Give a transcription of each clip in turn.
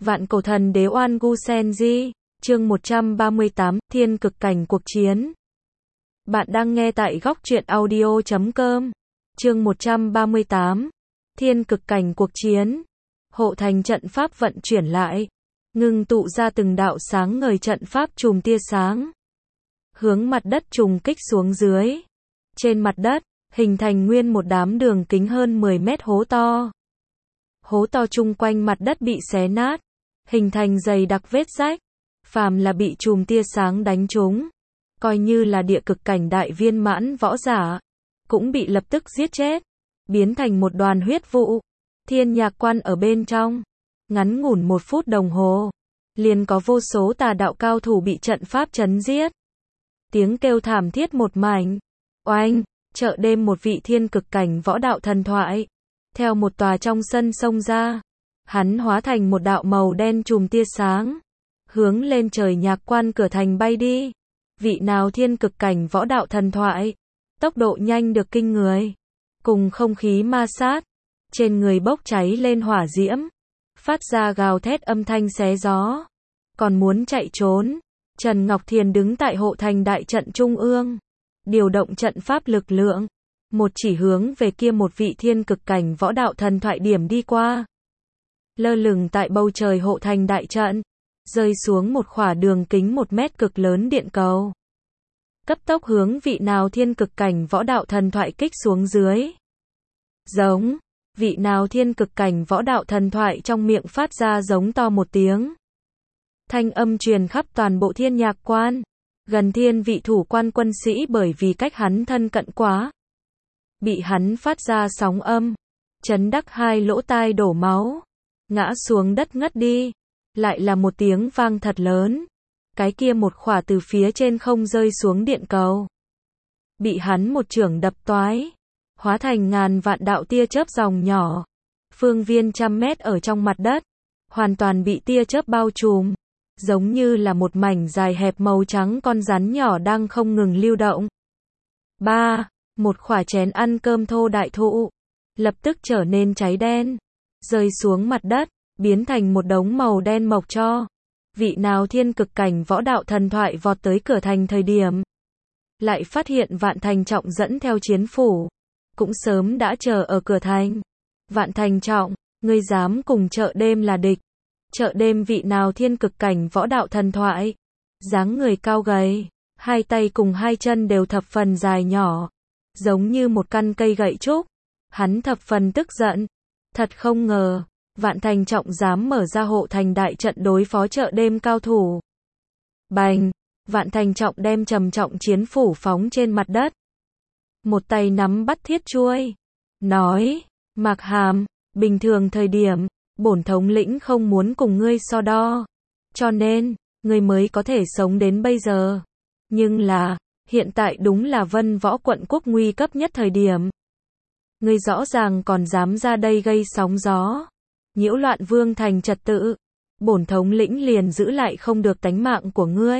Vạn cổ thần đế Oan Gu Senji, chương 138, Thiên cực cảnh cuộc chiến. Bạn đang nghe tại góc truyện audio.com. Chương 138, Thiên cực cảnh cuộc chiến. Hộ thành trận pháp vận chuyển lại, ngưng tụ ra từng đạo sáng ngời trận pháp chùm tia sáng, hướng mặt đất trùng kích xuống dưới. Trên mặt đất, hình thành nguyên một đám đường kính hơn 10 mét hố to. Hố to chung quanh mặt đất bị xé nát, hình thành dày đặc vết rách. Phàm là bị chùm tia sáng đánh trúng, coi như là địa cực cảnh đại viên mãn võ giả, cũng bị lập tức giết chết, biến thành một đoàn huyết vụ. Thiên Nhạc Quan ở bên trong, ngắn ngủn 1 phút đồng hồ, liền có vô số tà đạo cao thủ bị trận pháp chấn giết. Tiếng kêu thảm thiết một mảnh. Oanh, chợ đêm một vị thiên cực cảnh võ đạo thần thoại, theo một tòa trong sân xông ra. Hắn hóa thành một đạo màu đen chùm tia sáng, hướng lên trời Nhạc Quan cửa thành bay đi. Vị nào thiên cực cảnh võ đạo thần thoại, tốc độ nhanh được kinh người, cùng không khí ma sát, trên người bốc cháy lên hỏa diễm, phát ra gào thét âm thanh xé gió. Còn muốn chạy trốn, Trần Ngọc Thiền đứng tại hộ thành đại trận trung ương, điều động trận pháp lực lượng, một chỉ hướng về kia một vị thiên cực cảnh võ đạo thần thoại điểm đi qua. Lơ lửng tại bầu trời hộ thành đại trận, rơi xuống một khỏa đường kính 1 mét cực lớn điện cầu. Cấp tốc hướng vị nào thiên cực cảnh võ đạo thần thoại kích xuống dưới. Giống, vị nào thiên cực cảnh võ đạo thần thoại trong miệng phát ra giống to một tiếng. Thanh âm truyền khắp toàn bộ Thiên Nhạc Quan. Gần thiên vị thủ quan quân sĩ bởi vì cách hắn thân cận quá, bị hắn phát ra sóng âm, chấn đắc hai lỗ tai đổ máu, ngã xuống đất ngất đi. Lại là một tiếng vang thật lớn. Cái kia một khỏa từ phía trên không rơi xuống điện cầu, bị hắn một chưởng đập toái, hóa thành ngàn vạn đạo tia chớp dòng nhỏ, phương viên 100 mét ở trong mặt đất, hoàn toàn bị tia chớp bao trùm, giống như là một mảnh dài hẹp màu trắng con rắn nhỏ đang không ngừng lưu động. Một khỏa chén ăn cơm thô đại thụ, lập tức trở nên cháy đen, rơi xuống mặt đất, biến thành một đống màu đen mộc tro. Vị nào thiên cực cảnh võ đạo thần thoại vọt tới cửa thành thời điểm, lại phát hiện Vạn Thành Trọng dẫn theo chiến phủ, cũng sớm đã chờ ở cửa thành. Vạn Thành Trọng, ngươi dám cùng chợ đêm là địch? Chợ đêm vị nào thiên cực cảnh võ đạo thần thoại, dáng người cao gầy, hai tay cùng hai chân đều thập phần dài nhỏ, giống như một căn cây gậy trúc. Hắn thập phần tức giận, thật không ngờ Vạn Thành Trọng dám mở ra hộ thành đại trận đối phó chợ đêm cao thủ. Bành, Vạn Thành Trọng đem trầm trọng chiến phủ phóng trên mặt đất, một tay nắm bắt thiết chuôi, nói: Mạc Hàm, bình thường thời điểm, bổn thống lĩnh không muốn cùng ngươi so đo, cho nên ngươi mới có thể sống đến bây giờ. Nhưng là, hiện tại đúng là Vân Võ quận quốc nguy cấp nhất thời điểm. Ngươi rõ ràng còn dám ra đây gây sóng gió, nhiễu loạn vương thành trật tự, bổn thống lĩnh liền giữ lại không được tánh mạng của ngươi.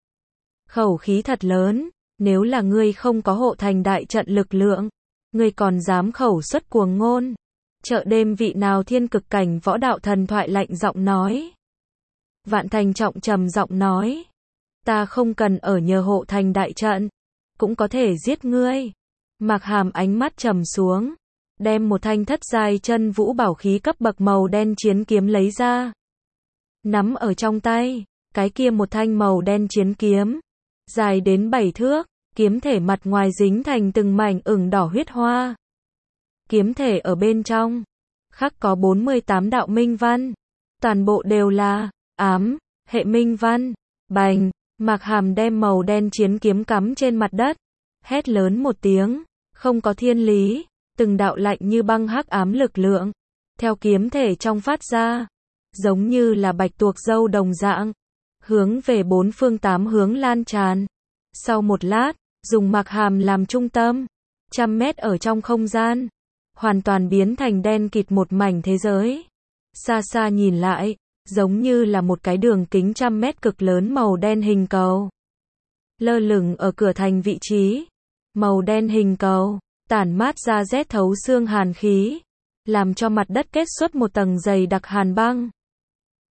Khẩu khí thật lớn, nếu là ngươi không có hộ thành đại trận lực lượng, ngươi còn dám khẩu xuất cuồng ngôn. Chợ đêm vị nào thiên cực cảnh võ đạo thần thoại lạnh giọng nói. Vạn Thành Trọng trầm giọng nói: Ta không cần ở nhờ hộ thành đại trận, cũng có thể giết ngươi. Mạc Hàm ánh mắt trầm xuống, đem một thanh thất giai chân vũ bảo khí cấp bậc màu đen chiến kiếm lấy ra, nắm ở trong tay. Cái kia một thanh màu đen chiến kiếm, dài đến 7 thước, kiếm thể mặt ngoài dính thành từng mảnh ửng đỏ huyết hoa. Kiếm thể ở bên trong khắc có 48 đạo minh văn, toàn bộ đều là ám hệ minh văn. Bành, Mạc Hàm đem màu đen chiến kiếm cắm trên mặt đất, hét lớn một tiếng: Không có thiên lý. Từng đạo lạnh như băng hắc ám lực lượng theo kiếm thể trong phát ra, giống như là bạch tuộc dâu đồng dạng, hướng về 4 phương 8 hướng lan tràn. Sau một lát, dùng Mạc Hàm làm trung tâm, 100 mét ở trong không gian, hoàn toàn biến thành đen kịt một mảnh thế giới. Xa xa nhìn lại, giống như là một cái đường kính 100 mét cực lớn màu đen hình cầu, lơ lửng ở cửa thành vị trí. Màu đen hình cầu tản mát ra rét thấu xương hàn khí, làm cho mặt đất kết xuất một tầng dày đặc hàn băng.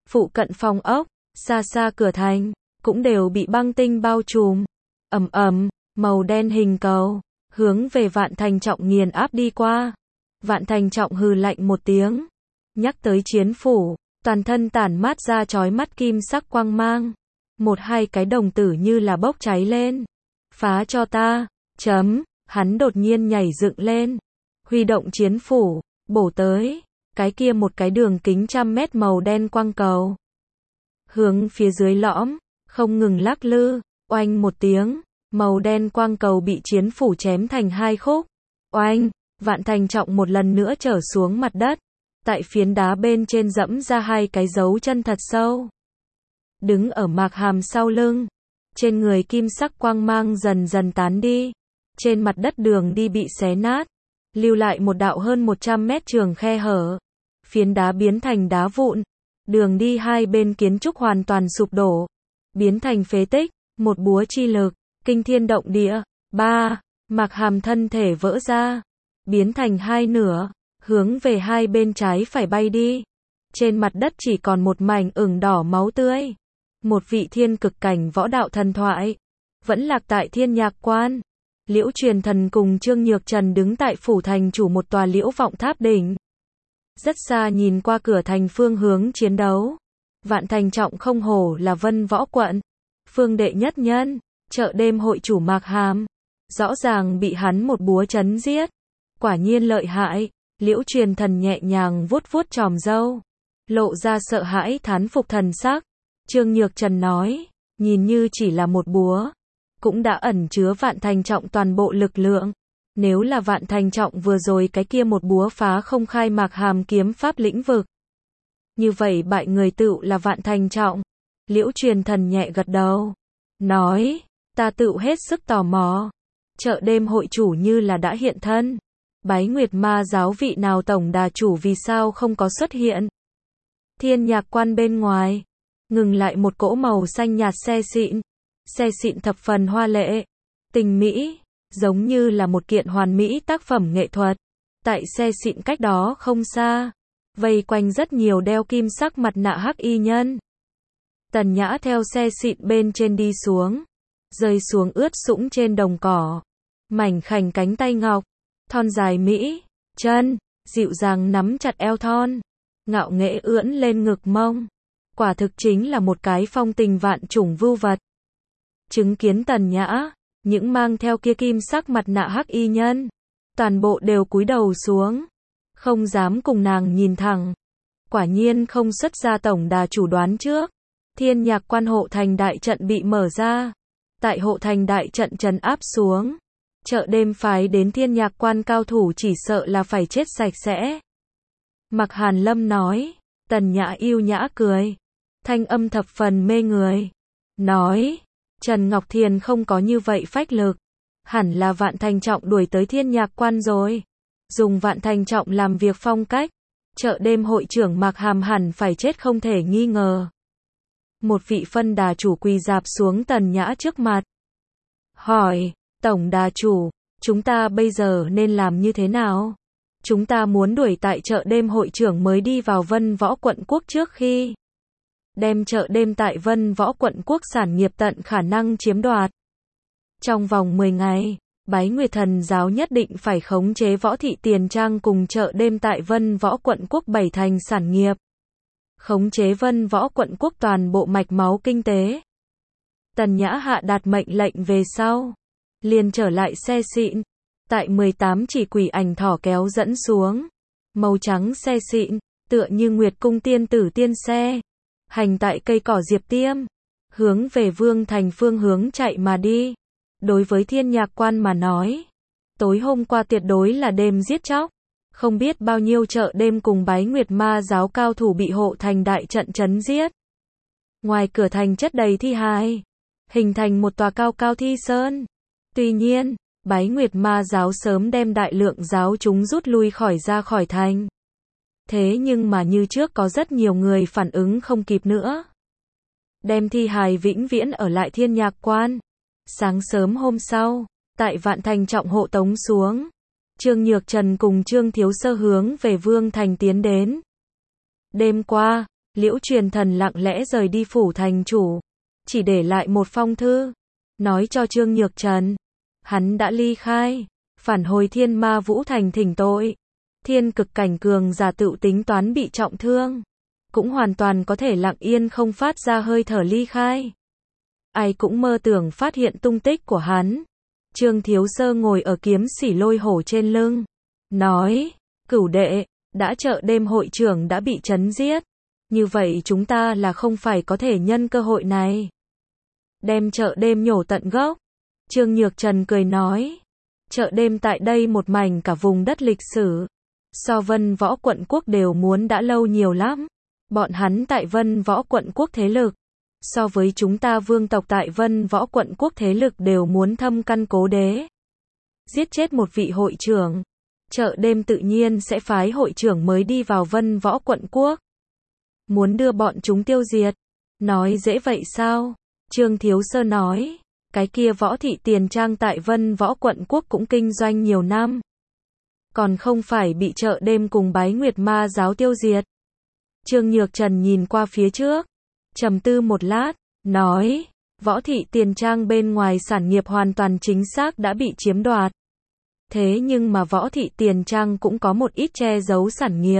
Phụ cận phòng ốc, xa xa cửa thành, cũng đều bị băng tinh bao trùm. Ầm ầm, màu đen hình cầu, hướng về Vạn Thành Trọng nghiền áp đi qua. Vạn Thành Trọng hừ lạnh một tiếng. Nhắc tới chiến phủ, toàn thân tản mát ra chói mắt kim sắc quang mang. Một hai cái đồng tử như là bốc cháy lên. Phá cho ta, chấm, hắn đột nhiên nhảy dựng lên. Huy động chiến phủ, bổ tới, cái kia một cái đường kính 100 mét màu đen quang cầu. Hướng phía dưới lõm, không ngừng lắc lư, oanh một tiếng, màu đen quang cầu bị chiến phủ chém thành hai khúc. Oanh, Vạn Thành Trọng một lần nữa trở xuống mặt đất. Tại phiến đá bên trên dẫm ra hai cái dấu chân thật sâu. Đứng ở Mạc Hàm sau lưng. Trên người kim sắc quang mang dần dần tán đi. Trên mặt đất đường đi bị xé nát. Lưu lại một đạo hơn 100 mét trường khe hở. Phiến đá biến thành đá vụn. Đường đi hai bên kiến trúc hoàn toàn sụp đổ. Biến thành phế tích. Một búa chi lực, kinh thiên động địa. Mạc Hàm thân thể vỡ ra. Biến thành hai nửa. Hướng về hai bên trái phải bay đi. Trên mặt đất chỉ còn một mảnh ửng đỏ máu tươi. Một vị thiên cực cảnh võ đạo thần thoại. Vẫn lạc tại Thiên Nhạc Quan. Liễu Truyền Thần cùng Trương Nhược Trần đứng tại phủ thành chủ một tòa liễu vọng tháp đỉnh. Rất xa nhìn qua cửa thành phương hướng chiến đấu. Vạn Thành Trọng không hổ là Vân Võ Quận. Phương đệ nhất nhân, chợ đêm hội chủ Mạc Hàm. Rõ ràng bị hắn một búa chấn giết. Quả nhiên lợi hại. Liễu Truyền Thần nhẹ nhàng vuốt vuốt chòm râu. Lộ ra sợ hãi thán phục thần sắc. Trương Nhược Trần nói, nhìn như chỉ là một búa. Cũng đã ẩn chứa Vạn Thành Trọng toàn bộ lực lượng. Nếu là Vạn Thành Trọng vừa rồi cái kia một búa phá không khai Mạc Hàm kiếm pháp lĩnh vực. Như vậy bại người tựu là Vạn Thành Trọng. Liễu Truyền Thần nhẹ gật đầu. Nói, ta tựu hết sức tò mò. Chợ đêm hội chủ như là đã hiện thân. Bái Nguyệt Ma giáo vị nào tổng đà chủ vì sao không có xuất hiện? Thiên Nhạc Quan bên ngoài, ngừng lại một cỗ màu xanh nhạt xe xịn. Xe xịn thập phần hoa lệ, tình mỹ, giống như là một kiện hoàn mỹ tác phẩm nghệ thuật. Tại xe xịn cách đó không xa, vây quanh rất nhiều đeo kim sắc mặt nạ hắc y nhân. Tần Nhã theo xe xịn bên trên đi xuống, rơi xuống ướt sũng trên đồng cỏ. Mảnh khảnh cánh tay ngọc, thon dài mỹ, chân, dịu dàng nắm chặt eo thon, ngạo nghễ ưỡn lên ngực mông. Quả thực chính là một cái phong tình vạn chủng vưu vật. Chứng kiến Tần Nhã, những mang theo kia kim sắc mặt nạ hắc y nhân, toàn bộ đều cúi đầu xuống, không dám cùng nàng nhìn thẳng. Quả nhiên không xuất ra tổng đà chủ đoán trước. Thiên Nhạc Quan hộ thành đại trận bị mở ra. Tại hộ thành đại trận trấn áp xuống, chợ đêm phái đến Thiên Nhạc Quan cao thủ chỉ sợ là phải chết sạch sẽ. Mạc Hàn Lâm nói. Tần Nhã yêu nhã cười, thanh âm thập phần mê người. Nói, Trần Ngọc Thiền không có như vậy phách lực. Hẳn là Vạn Thành Trọng đuổi tới Thiên Nhạc Quan rồi. Dùng Vạn Thành Trọng làm việc phong cách. Chợ đêm hội trưởng Mạc Hàm hẳn phải chết không thể nghi ngờ. Một vị phân đà chủ quỳ dạp xuống Tần Nhã trước mặt. Hỏi, tổng đà chủ, chúng ta bây giờ nên làm như thế nào? Chúng ta muốn đuổi tại chợ đêm hội trưởng mới đi vào Vân Võ Quận Quốc trước khi đem chợ đêm tại Vân Võ Quận Quốc sản nghiệp tận khả năng chiếm đoạt. Trong vòng 10 ngày, Bái Nguyệt Thần giáo nhất định phải khống chế Võ Thị Tiền Trang cùng chợ đêm tại Vân Võ Quận Quốc 7 thành sản nghiệp. Khống chế Vân Võ Quận Quốc toàn bộ mạch máu kinh tế. Tần Nhã hạ đạt mệnh lệnh về sau, liền trở lại xe xịn. Tại 18 chỉ quỷ ảnh thỏ kéo dẫn xuống. Màu trắng xe xịn, tựa như Nguyệt Cung tiên tử tiên xe. Hành tại cây cỏ diệp tiêm. Hướng về Vương Thành phương hướng chạy mà đi. Đối với Thiên Nhạc Quan mà nói, tối hôm qua tuyệt đối là đêm giết chóc. Không biết bao nhiêu chợ đêm cùng Bái Nguyệt Ma giáo cao thủ bị hộ thành đại trận trấn giết. Ngoài cửa thành chất đầy thi hài, hình thành một tòa cao cao thi sơn. Tuy nhiên, Bái Nguyệt Ma giáo sớm đem đại lượng giáo chúng rút lui ra khỏi thành. Thế nhưng mà như trước có rất nhiều người phản ứng không kịp nữa. Đem thi hài vĩnh viễn ở lại Thiên Nhạc Quan. Sáng sớm hôm sau, tại Vạn Thành Trọng hộ tống xuống, Trương Nhược Trần cùng Trương Thiếu Sơ hướng về Vương Thành tiến đến. Đêm qua, Liễu Truyền Thần lặng lẽ rời đi phủ thành chủ, chỉ để lại một phong thư, nói cho Trương Nhược Trần, hắn đã ly khai, phản hồi Thiên Ma Vũ Thành thỉnh tội. Thiên cực cảnh cường giả tự tính toán bị trọng thương, cũng hoàn toàn có thể lặng yên không phát ra hơi thở ly khai. Ai cũng mơ tưởng phát hiện tung tích của hắn. Trương Thiếu Sơ ngồi ở kiếm xỉ lôi hổ trên lưng, nói, Cửu đệ, đã chợ đêm hội trưởng đã bị trấn giết. Như vậy chúng ta là không phải có thể nhân cơ hội này đem chợ đêm nhổ tận gốc. Trương Nhược Trần cười nói, chợ đêm tại đây một mảnh cả vùng đất lịch sử, so Vân Võ Quận Quốc đều muốn đã lâu nhiều lắm. Bọn hắn tại Vân Võ Quận Quốc thế lực, so với chúng ta vương tộc tại Vân Võ Quận Quốc thế lực đều muốn thâm căn cố đế. Giết chết một vị hội trưởng, chợ đêm tự nhiên sẽ phái hội trưởng mới đi vào Vân Võ Quận Quốc. Muốn đưa bọn chúng tiêu diệt, nói dễ vậy sao? Trương Thiếu Sơ nói, cái kia Võ Thị Tiền Trang tại Vân Võ Quận Quốc cũng kinh doanh nhiều năm, còn không phải bị chợ đêm cùng Bái Nguyệt Ma giáo tiêu diệt. Trương Nhược Trần nhìn qua phía trước, trầm tư một lát, nói, Võ Thị Tiền Trang bên ngoài sản nghiệp hoàn toàn chính xác đã bị chiếm đoạt. Thế nhưng mà Võ Thị Tiền Trang cũng có một ít che giấu sản nghiệp.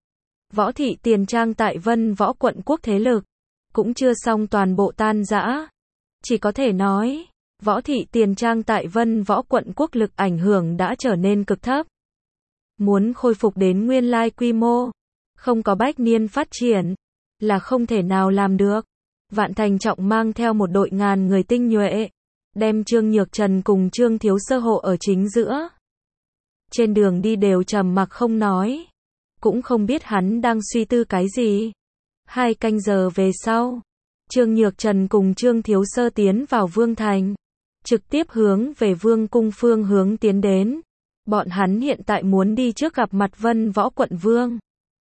Võ Thị Tiền Trang tại Vân Võ Quận Quốc thế lực, cũng chưa xong toàn bộ tan rã. Chỉ có thể nói, Võ Thị Tiền Trang tại Vân Võ Quận Quốc lực ảnh hưởng đã trở nên cực thấp. Muốn khôi phục đến nguyên lai quy mô, không có bách niên phát triển, là không thể nào làm được. Vạn Thành Trọng mang theo một đội ngàn người tinh nhuệ, đem Trương Nhược Trần cùng Trương Thiếu Sơ hộ ở chính giữa. Trên đường đi đều trầm mặc không nói, cũng không biết hắn đang suy tư cái gì. 2 canh giờ về sau, Trương Nhược Trần cùng Trương Thiếu Sơ tiến vào Vương Thành, trực tiếp hướng về Vương Cung phương hướng tiến đến. Bọn hắn hiện tại muốn đi trước gặp mặt Vân Võ Quận Vương.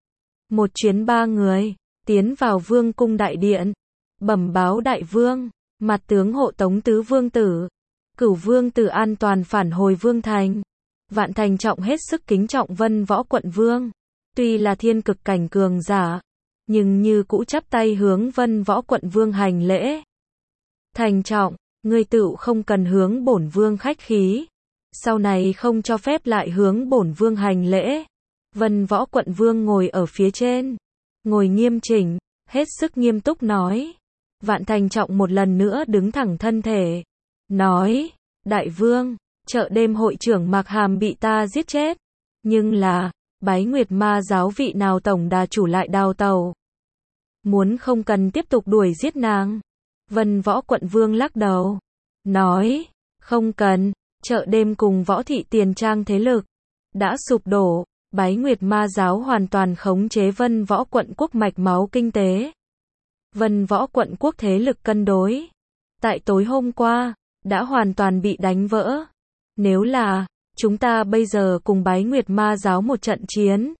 Một chuyến 3 người, tiến vào Vương Cung đại điện, bẩm báo đại vương, mặt tướng hộ tống tứ vương tử, Cửu vương tử an toàn phản hồi Vương Thành. Vạn Thành Trọng hết sức kính trọng Vân Võ Quận Vương, tuy là thiên cực cảnh cường giả, nhưng như cũ chắp tay hướng Vân Võ Quận Vương hành lễ. Thành Trọng, ngươi tựu không cần hướng bổn vương khách khí, sau này không cho phép lại hướng bổn vương hành lễ. Vân Võ Quận Vương ngồi ở phía trên, ngồi nghiêm chỉnh, hết sức nghiêm túc nói. Vạn Thành Trọng một lần nữa đứng thẳng thân thể, nói, đại vương, chợ đêm hội trưởng Mạc Hàm bị ta giết chết, nhưng là, Bái Nguyệt Ma giáo vị nào tổng đà chủ lại đào tàu. Muốn không cần tiếp tục đuổi giết nàng. Vân Võ Quận Vương lắc đầu, nói, không cần, chợ đêm cùng Võ Thị Tiền Trang thế lực đã sụp đổ, Bái Nguyệt Ma giáo hoàn toàn khống chế Vân Võ Quận Quốc mạch máu kinh tế. Vân Võ Quận Quốc thế lực cân đối, tại tối hôm qua, đã hoàn toàn bị đánh vỡ. Nếu là, chúng ta bây giờ cùng Bái Nguyệt Ma giáo một trận chiến,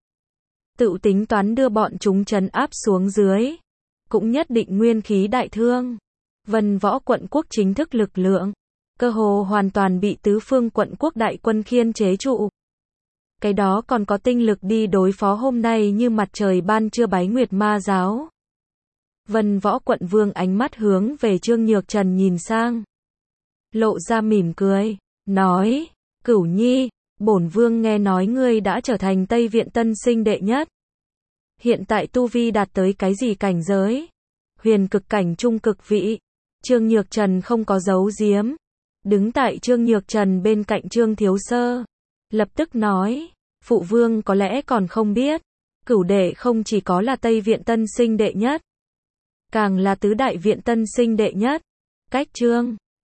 tự tính toán đưa bọn chúng trấn áp xuống dưới, cũng nhất định nguyên khí đại thương. Vân Võ Quận Quốc chính thức lực lượng, cơ hồ hoàn toàn bị tứ phương quận quốc đại quân khiên chế trụ. Cái đó còn có tinh lực đi đối phó hôm nay như mặt trời ban trưa Bái Nguyệt Ma giáo. Vân Võ Quận Vương ánh mắt hướng về Trương Nhược Trần nhìn sang, lộ ra mỉm cười, nói, Cửu Nhi, bổn vương nghe nói ngươi đã trở thành Tây Viện tân sinh đệ nhất. Hiện tại tu vi đạt tới cái gì cảnh giới? Huyền cực cảnh trung cực vị. Trương Nhược Trần không có giấu giếm, đứng tại Trương Nhược Trần bên cạnh Trương Thiếu Sơ, lập tức nói, phụ vương có lẽ còn không biết, Cửu đệ không chỉ có là Tây Viện tân sinh đệ nhất, càng là tứ đại viện tân sinh đệ nhất. Cách Trương